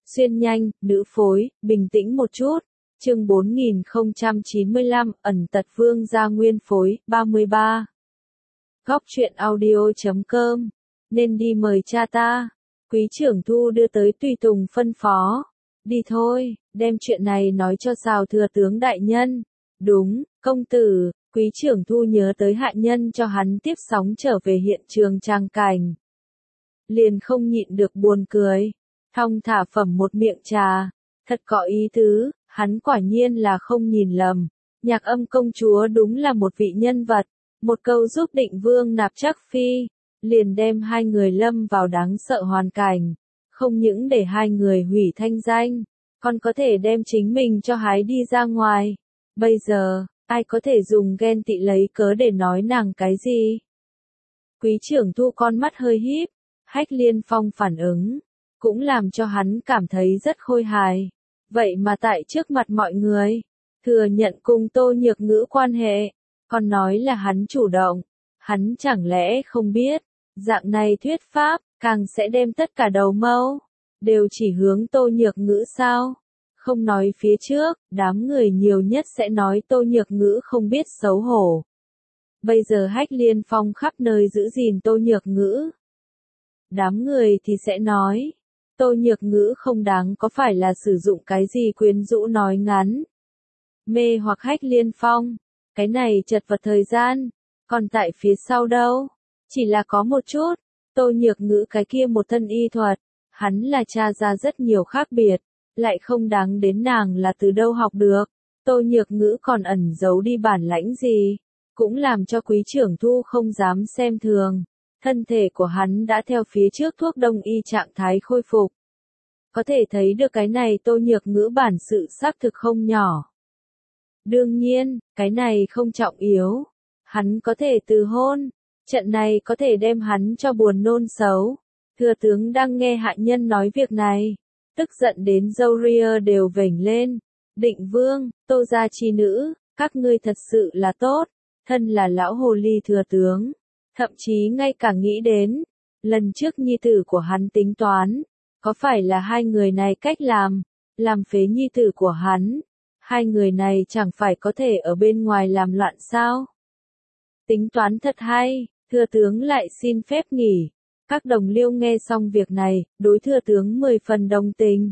Xuyên nhanh, nữ phối, bình tĩnh một chút. Chương 4095, ẩn tật vương gia nguyên phối, 33. Góc truyện audio.com. Nên đi mời cha ta. Quý trưởng Thu đưa tới tùy tùng phân phó. Đi thôi, đem chuyện này nói cho Sào thừa tướng đại nhân. Đúng, công tử. Quý trưởng Thu nhớ tới hạ nhân cho hắn tiếp sóng trở về hiện trường trang cảnh. Liền không nhịn được buồn cười. Thong thả phẩm một miệng trà. Thật có ý tứ, hắn quả nhiên là không nhìn lầm. Nhạc Âm công chúa đúng là một vị nhân vật. Một câu giúp Định Vương nạp chắc phi, liền đem hai người lâm vào đáng sợ hoàn cảnh. Không những để hai người hủy thanh danh, còn có thể đem chính mình cho hái đi ra ngoài. Bây giờ, ai có thể dùng ghen tị lấy cớ để nói nàng cái gì? Quý trưởng Thu con mắt hơi híp, Hách Liên Phong phản ứng, cũng làm cho hắn cảm thấy rất khôi hài. Vậy mà tại trước mặt mọi người, thừa nhận cùng Tô Nhược Ngữ quan hệ, còn nói là hắn chủ động. Hắn chẳng lẽ không biết, dạng này thuyết pháp, càng sẽ đem tất cả đầu mâu, đều chỉ hướng Tô Nhược Ngữ sao? Không nói phía trước, đám người nhiều nhất sẽ nói Tô Nhược Ngữ không biết xấu hổ. Bây giờ Hách Liên Phong khắp nơi giữ gìn Tô Nhược Ngữ. Đám người thì sẽ nói, Tô Nhược Ngữ không đáng có phải là sử dụng cái gì quyến rũ nói ngắn. Mê hoặc Hách Liên Phong, cái này chật vật thời gian, còn tại phía sau đâu, chỉ là có một chút, Tô Nhược Ngữ cái kia một thân y thuật, hắn là tra ra rất nhiều khác biệt, lại không đáng đến nàng là từ đâu học được. Tô Nhược Ngữ còn ẩn giấu đi bản lãnh gì, cũng làm cho quý trưởng Thu không dám xem thường. Thân thể của hắn đã theo phía trước thuốc đông y trạng thái khôi phục. Có thể thấy được cái này Tô Nhược Ngữ bản sự xác thực không nhỏ. Đương nhiên, cái này không trọng yếu. Hắn có thể từ hôn. Trận này có thể đem hắn cho buồn nôn xấu. Thừa tướng đang nghe hạ nhân nói việc này. Tức giận đến râu ria đều vểnh lên. Định Vương, Tô gia chi nữ, các ngươi thật sự là tốt. Thân là lão hồ ly thừa tướng. Thậm chí ngay cả nghĩ đến, lần trước nhi tử của hắn tính toán, có phải là hai người này cách làm phế nhi tử của hắn, hai người này chẳng phải có thể ở bên ngoài làm loạn sao? Tính toán thật hay, thừa tướng lại xin phép nghỉ. Các đồng liêu nghe xong việc này, đối thừa tướng 10 phần đồng tình.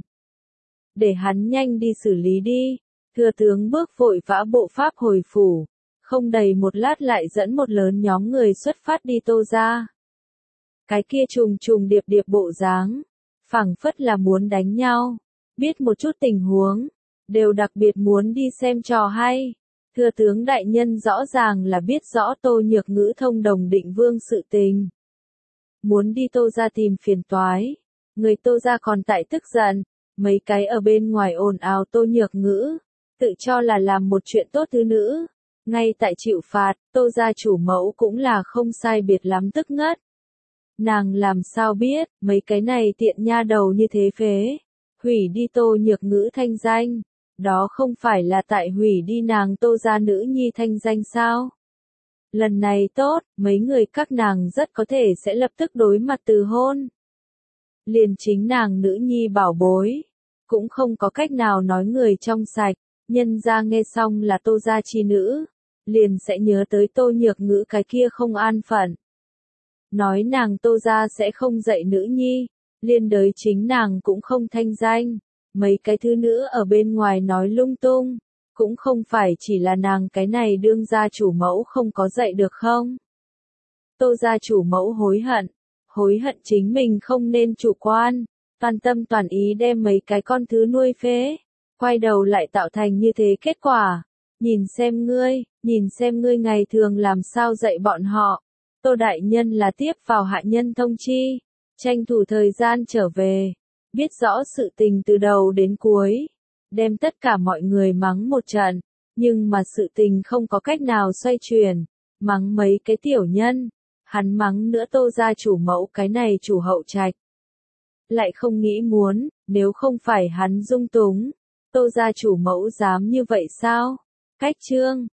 Để hắn nhanh đi xử lý đi, thừa tướng bước vội vã bộ pháp hồi phủ. Không đầy một lát lại dẫn một lớn nhóm người xuất phát đi Tô gia. Cái kia trùng trùng điệp điệp bộ dáng, phảng phất là muốn đánh nhau, biết một chút tình huống, đều đặc biệt muốn đi xem trò hay. Thừa tướng đại nhân rõ ràng là biết rõ Tô Nhược Ngữ thông đồng Định Vương sự tình. Muốn đi Tô gia tìm phiền toái, người Tô gia còn tại tức giận, mấy cái ở bên ngoài ồn ào Tô Nhược Ngữ, tự cho là làm một chuyện tốt thứ nữ. Ngay tại chịu phạt, Tô gia chủ mẫu cũng là không sai biệt lắm tức ngất. Nàng làm sao biết, mấy cái này tiện nha đầu như thế phế. Hủy đi Tô Nhược Ngữ thanh danh. Đó không phải là tại hủy đi nàng Tô gia nữ nhi thanh danh sao? Lần này tốt, mấy người các nàng rất có thể sẽ lập tức đối mặt từ hôn. Liền chính nàng nữ nhi bảo bối. Cũng không có cách nào nói người trong sạch. Nhân ra nghe xong là Tô gia chi nữ, liền sẽ nhớ tới Tô Nhược Ngữ cái kia không an phận. Nói nàng Tô gia sẽ không dạy nữ nhi, liên đới chính nàng cũng không thanh danh. Mấy cái thứ nữ ở bên ngoài nói lung tung, cũng không phải chỉ là nàng cái này đương gia chủ mẫu không có dạy được không. Tô gia chủ mẫu hối hận chính mình không nên chủ quan, toàn tâm toàn ý đem mấy cái con thứ nuôi phế. Quay đầu lại tạo thành như thế kết quả. Nhìn xem ngươi ngày thường làm sao dạy bọn họ. Tô đại nhân là tiếp vào hạ nhân thông chi, tranh thủ thời gian trở về, biết rõ sự tình từ đầu đến cuối, đem tất cả mọi người mắng một trận, nhưng mà sự tình không có cách nào xoay chuyển, mắng mấy cái tiểu nhân, hắn mắng nữa Tô gia chủ mẫu cái này chủ hậu trạch. Lại không nghĩ muốn, nếu không phải hắn dung túng, Tô gia chủ mẫu dám như vậy sao? Cách chương